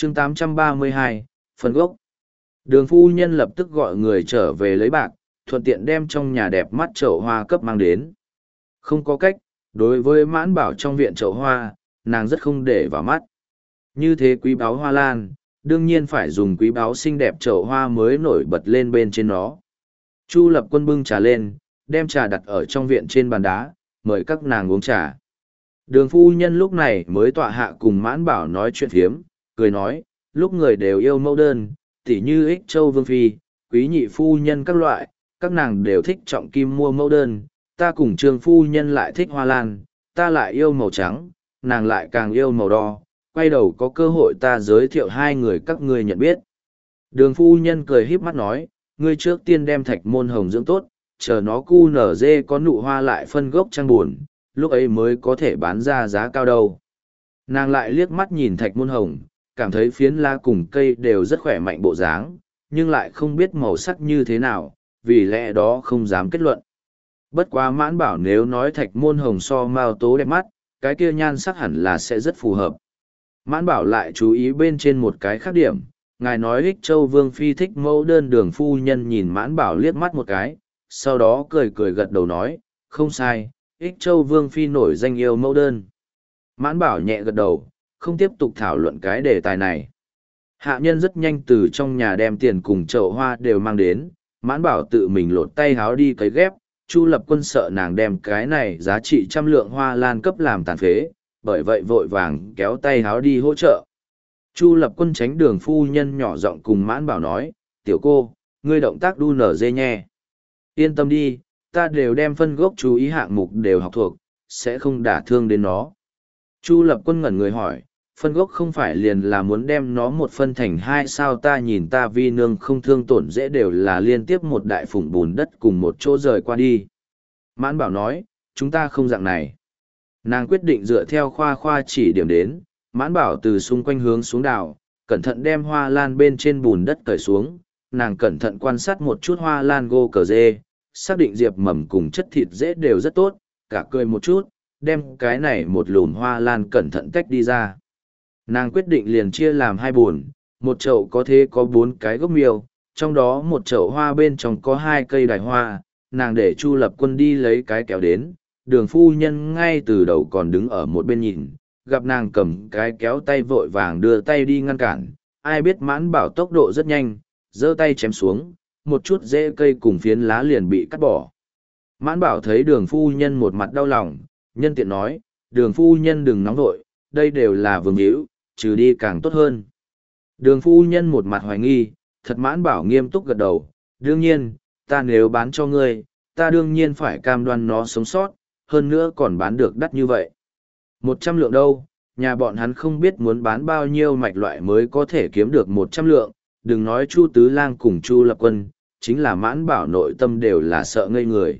chương 832, phân gốc. Đường phu nhân lập tức gọi người trở về lấy bạc, thuận tiện đem trong nhà đẹp mắt chậu hoa cấp mang đến. Không có cách, đối với Mãn Bảo trong viện chậu hoa, nàng rất không để vào mắt. Như thế quý báu hoa lan, đương nhiên phải dùng quý báu xinh đẹp chậu hoa mới nổi bật lên bên trên nó. Chu Lập Quân bưng trà lên, đem trà đặt ở trong viện trên bàn đá, mời các nàng uống trà. Đường phu nhân lúc này mới tọa hạ cùng Mãn Bảo nói chuyện phiếm, cười nói, lúc người đều yêu mẫu đơn, tỉ như Ích Châu Vương Phi, quý nhị phu nhân các loại, các nàng đều thích trọng kim mua mẫu đơn, ta cùng Trương phu nhân lại thích hoa lan, ta lại yêu màu trắng, nàng lại càng yêu màu đỏ, quay đầu có cơ hội ta giới thiệu hai người các ngươi nhận biết. Đường phu nhân cười híp mắt nói, ngươi trước tiên đem thạch môn hồng dưỡng tốt, chờ nó cu nở dê có nụ hoa lại phân gốc trăng buồn, lúc ấy mới có thể bán ra giá cao đâu. Nàng lại liếc mắt nhìn thạch môn hồng, cảm thấy phiến lá cùng cây đều rất khỏe mạnh bộ dáng, nhưng lại không biết màu sắc như thế nào, vì lẽ đó không dám kết luận. Bất quá Mãn Bảo nếu nói thạch môn hồng so mao tố đẹp mắt, cái kia nhan sắc hẳn là sẽ rất phù hợp. Mãn Bảo lại chú ý bên trên một cái khác điểm, ngài nói Ích Châu Vương Phi thích mẫu đơn. Đường phu nhân nhìn Mãn Bảo liếc mắt một cái, sau đó cười cười gật đầu nói, không sai, Ích Châu Vương Phi nổi danh yêu mẫu đơn. Mãn Bảo nhẹ gật đầu, không tiếp tục thảo luận cái đề tài này. Hạ nhân rất nhanh từ trong nhà đem tiền cùng chậu hoa đều mang đến, Mãn Bảo tự mình lột tay háo đi cấy ghép, Chu Lập Quân sợ nàng đem cái này giá trị trăm lượng hoa lan cấp làm tàn phế, bởi vậy vội vàng kéo tay háo đi hỗ trợ. Chu Lập Quân tránh đường phu nhân nhỏ giọng cùng Mãn Bảo nói, tiểu cô, ngươi động tác đu nở dê nhé. Yên tâm đi, ta đều đem phân gốc chú ý hạng mục đều học thuộc, sẽ không đả thương đến nó. Chu Lập Quân ngẩn người hỏi, phân gốc không phải liền là muốn đem nó một phân thành hai sao? Ta nhìn ta vi nương không thương tổn dễ đều là liên tiếp một đại phủng bùn đất cùng một chỗ rời qua đi. Mãn Bảo nói, chúng ta không dạng này. Nàng quyết định dựa theo khoa chỉ điểm đến, Mãn Bảo từ xung quanh hướng xuống đảo, cẩn thận đem hoa lan bên trên bùn đất cởi xuống, nàng cẩn thận quan sát một chút hoa lan gô cờ dê, xác định diệp mầm cùng chất thịt dễ đều rất tốt, cả cười một chút, đem cái này một lùn hoa lan cẩn thận tách đi ra. Nàng quyết định liền chia làm hai buồn, một chậu có thế có 4 cái gốc miêu, trong đó một chậu hoa bên trong có 2 cây đài hoa, nàng để Chu Lập Quân đi lấy cái kéo đến, đường phu nhân ngay từ đầu còn đứng ở một bên nhìn, gặp nàng cầm cái kéo tay vội vàng đưa tay đi ngăn cản, ai biết Mãn Bảo tốc độ rất nhanh, giơ tay chém xuống, một chút rễ cây cùng phiến lá liền bị cắt bỏ. Mãn Bảo thấy đường phu nhân một mặt đau lòng, nhân tiện nói, đường phu nhân đừng nóng vội, đây đều là vương hữu, trừ đi càng tốt hơn. Đường phu nhân một mặt hoài nghi, thật. Mãn Bảo nghiêm túc gật đầu, đương nhiên, ta nếu bán cho ngươi, ta đương nhiên phải cam đoan nó sống sót, hơn nữa còn bán được đắt như vậy. 100 lượng đâu, nhà bọn hắn không biết muốn bán bao nhiêu mạch loại mới có thể kiếm được 100 lượng, đừng nói Chu Tứ Lang cùng Chu Lập Quân, chính là Mãn Bảo nội tâm đều là sợ ngây người.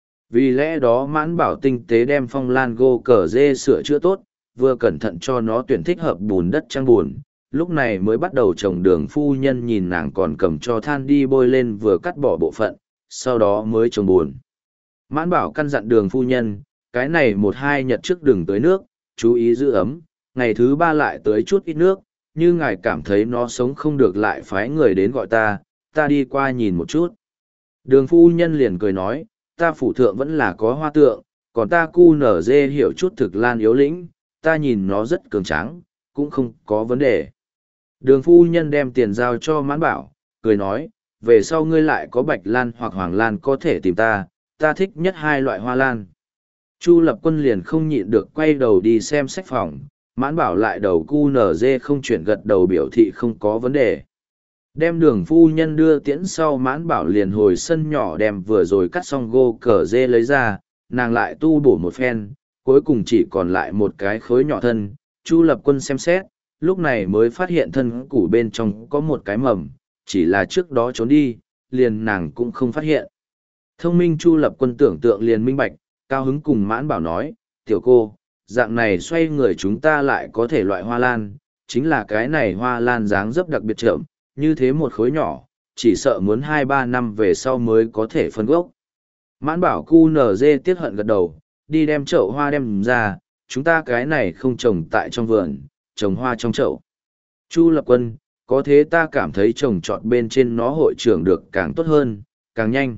Vì lẽ đó Mãn Bảo tinh tế đem phong lan gô cờ dê sửa chữa tốt, vừa cẩn thận cho nó tuyển thích hợp bùn đất trăng buồn, lúc này mới bắt đầu trồng. Đường phu nhân nhìn nàng còn cầm cho than đi bôi lên vừa cắt bỏ bộ phận, sau đó mới trồng buồn. Mãn Bảo căn dặn đường phu nhân, cái này 1-2 nhật trước đừng tới nước, chú ý giữ ấm, ngày thứ 3 lại tới chút ít nước, như ngài cảm thấy nó sống không được lại phái người đến gọi ta, ta đi qua nhìn một chút. Đường phu nhân liền cười nói, ta phủ thượng vẫn là có hoa tượng, còn ta cu nở dê hiểu chút thực lan yếu lĩnh, ta nhìn nó rất cường tráng, cũng không có vấn đề. Đường phu nhân đem tiền giao cho Mãn Bảo, cười nói, về sau ngươi lại có bạch lan hoặc hoàng lan có thể tìm ta, ta thích nhất 2 loại hoa lan. Chu Lập Quân liền không nhịn được quay đầu đi xem sách phòng, Mãn Bảo lại đầu cu nở dê không chuyển gật đầu biểu thị không có vấn đề. Đem đường phu nhân đưa tiễn sau, Mãn Bảo liền hồi sân nhỏ đem vừa rồi cắt xong gô cờ dê lấy ra, nàng lại tu bổ một phen, cuối cùng chỉ còn lại một cái khối nhỏ thân. Chu Lập Quân xem xét, lúc này mới phát hiện thân củ bên trong có một cái mầm, chỉ là trước đó trốn đi, liền nàng cũng không phát hiện. Thông minh Chu Lập Quân tưởng tượng liền minh bạch, cao hứng cùng Mãn Bảo nói, tiểu cô, dạng này xoay người chúng ta lại có thể loại hoa lan, chính là cái này hoa lan dáng dấp đặc biệt chậm, như thế một khối nhỏ, chỉ sợ muốn 2-3 năm về sau mới có thể phân gốc. Mãn Bảo cu nở dê tiếc hận gật đầu, đi đem chậu hoa đem ra, chúng ta cái này không trồng tại trong vườn, trồng hoa trong chậu. Chu Lập Quân, có thế ta cảm thấy trồng trọt bên trên nó hội trưởng được càng tốt hơn, càng nhanh.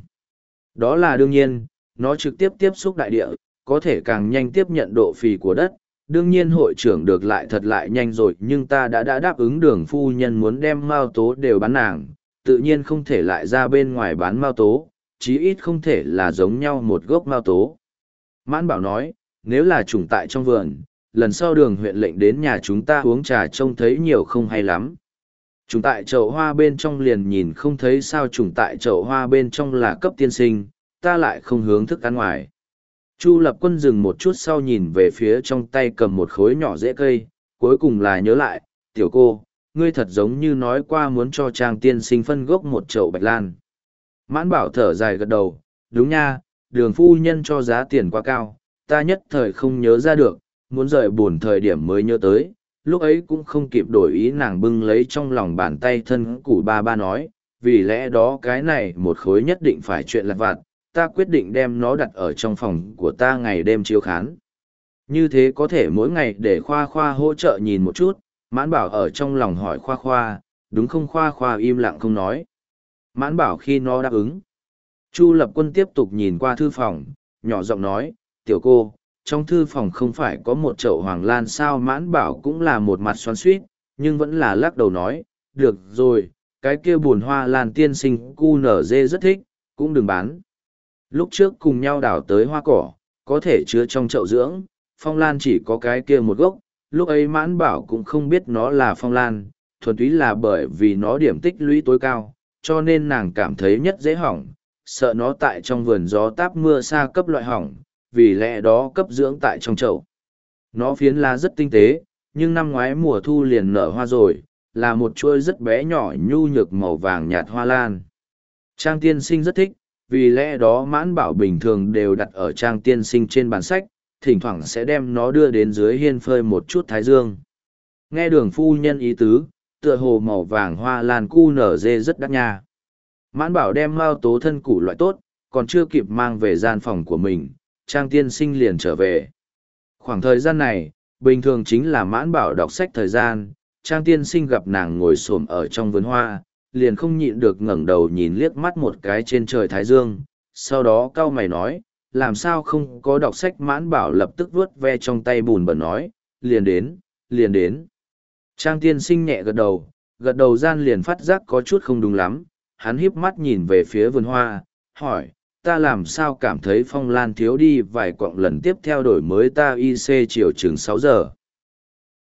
Đó là đương nhiên, nó trực tiếp tiếp xúc đại địa, có thể càng nhanh tiếp nhận độ phì của đất. Đương nhiên hội trưởng được lại thật lại nhanh rồi, nhưng ta đã đáp ứng Đường phu nhân muốn đem mao tố đều bán nàng, tự nhiên không thể lại ra bên ngoài bán mao tố, chí ít không thể là giống nhau một gốc mao tố. Mãn Bảo nói, nếu là trùng tại trong vườn, lần sau Đường huyện lệnh đến nhà chúng ta uống trà trông thấy nhiều không hay lắm. Trùng tại chậu hoa bên trong liền nhìn không thấy sao, trùng tại chậu hoa bên trong là cấp tiên sinh, ta lại không hướng thức ăn ngoài. Chu Lập Quân dừng một chút sau nhìn về phía trong tay cầm một khối nhỏ rễ cây, cuối cùng là nhớ lại, tiểu cô, ngươi thật giống như nói qua muốn cho Trang tiên sinh phân gốc một chậu bạch lan. Mãn Bảo thở dài gật đầu, đúng nha, Đường phu nhân cho giá tiền quá cao, ta nhất thời không nhớ ra được, muốn rời buồn thời điểm mới nhớ tới, lúc ấy cũng không kịp đổi ý. Nàng bưng lấy trong lòng bàn tay thân củ ba ba nói, vì lẽ đó cái này một khối nhất định phải chuyện lặt vặt, ta quyết định đem nó đặt ở trong phòng của ta ngày đêm chiếu khán. Như thế có thể mỗi ngày để Khoa Khoa hỗ trợ nhìn một chút. Mãn Bảo ở trong lòng hỏi Khoa Khoa, đúng không? Khoa Khoa im lặng không nói. Mãn Bảo khi nó đáp ứng. Chu Lập Quân tiếp tục nhìn qua thư phòng, nhỏ giọng nói, tiểu cô, trong thư phòng không phải có một chậu hoàng lan sao? Mãn Bảo cũng là một mặt xoắn xuýt, nhưng vẫn là lắc đầu nói, được rồi, cái kia buồn hoa lan tiên sinh cu nở dê rất thích, cũng đừng bán. Lúc trước cùng nhau đào tới hoa cỏ, có thể chứa trong chậu dưỡng, phong lan chỉ có cái kia một gốc, lúc ấy Mãn Bảo cũng không biết nó là phong lan, thuần túy là bởi vì nó điểm tích lũy tối cao, cho nên nàng cảm thấy nhất dễ hỏng, sợ nó tại trong vườn gió táp mưa sa cấp loại hỏng, vì lẽ đó cấp dưỡng tại trong chậu. Nó phiến lá rất tinh tế, nhưng năm ngoái mùa thu liền nở hoa rồi, là một chuôi rất bé nhỏ nhu nhược màu vàng nhạt hoa lan. Trang tiên sinh rất thích, vì lẽ đó Mãn Bảo bình thường đều đặt ở Trang tiên sinh trên bàn sách, thỉnh thoảng sẽ đem nó đưa đến dưới hiên phơi một chút thái dương. Nghe Đường phu nhân ý tứ, tựa hồ màu vàng hoa lan cu nở dê rất đắt nha. Mãn Bảo đem mao tố thân củ loại tốt, còn chưa kịp mang về gian phòng của mình, Trang tiên sinh liền trở về. Khoảng thời gian này, bình thường chính là Mãn Bảo đọc sách thời gian, Trang tiên sinh gặp nàng ngồi xổm ở trong vườn hoa, liền không nhịn được ngẩng đầu nhìn liếc mắt một cái trên trời thái dương, sau đó cau mày nói, làm sao không có đọc sách? Mãn Bảo lập tức vuốt ve trong tay bùn bẩn nói, liền đến, liền đến. Trang tiên sinh nhẹ gật đầu gian liền phát giác có chút không đúng lắm, hắn híp mắt nhìn về phía vườn hoa, hỏi, ta làm sao cảm thấy phong lan thiếu đi vài quặng? Lần tiếp theo đổi mới ta IC chiều chừng 6 giờ.